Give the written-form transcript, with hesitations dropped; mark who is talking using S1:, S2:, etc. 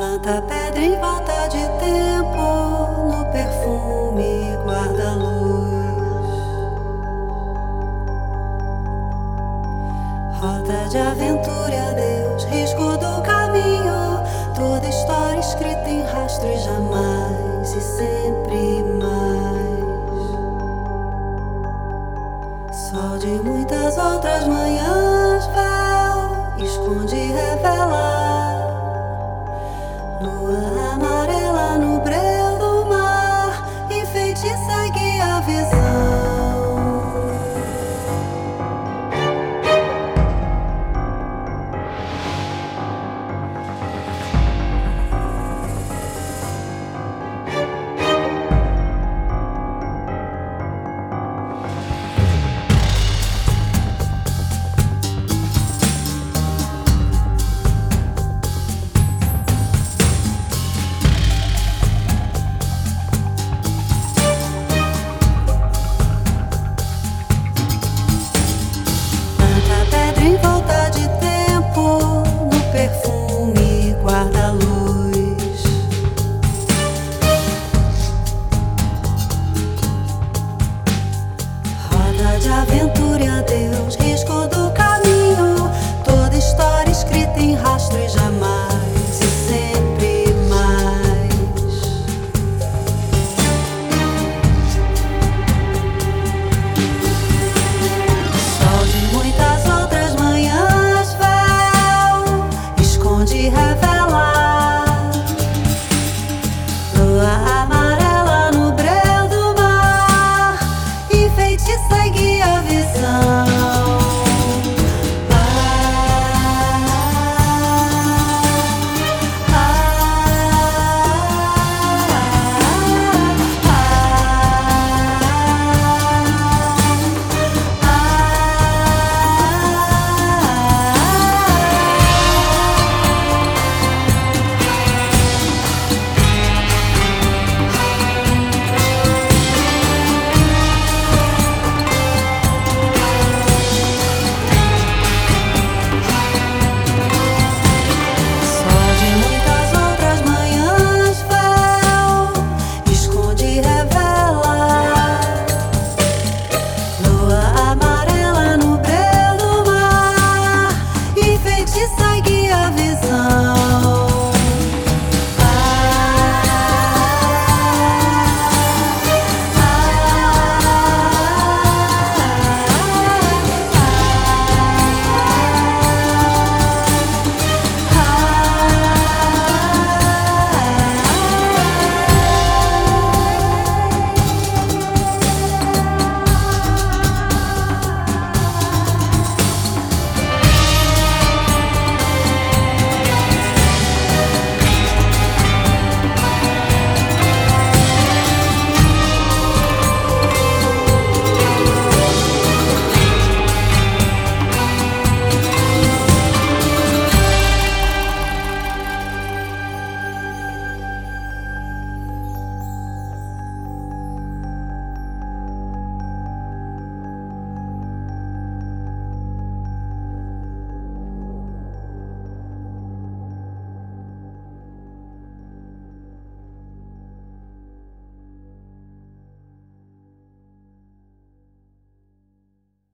S1: Planta pedra em volta de tempo, no perfume guarda luz. Rota de aventura, Deus, risco do caminho. Toda história escrita em rastros, jamais e sempre mais. Sol de muitas outras manhãs, véu, esconde e revela. Lua amarela no breu do mar, enfeitiça e guia a visão. Em volta de tempo, no perfume guarda luz. Roda de aventura, Deus.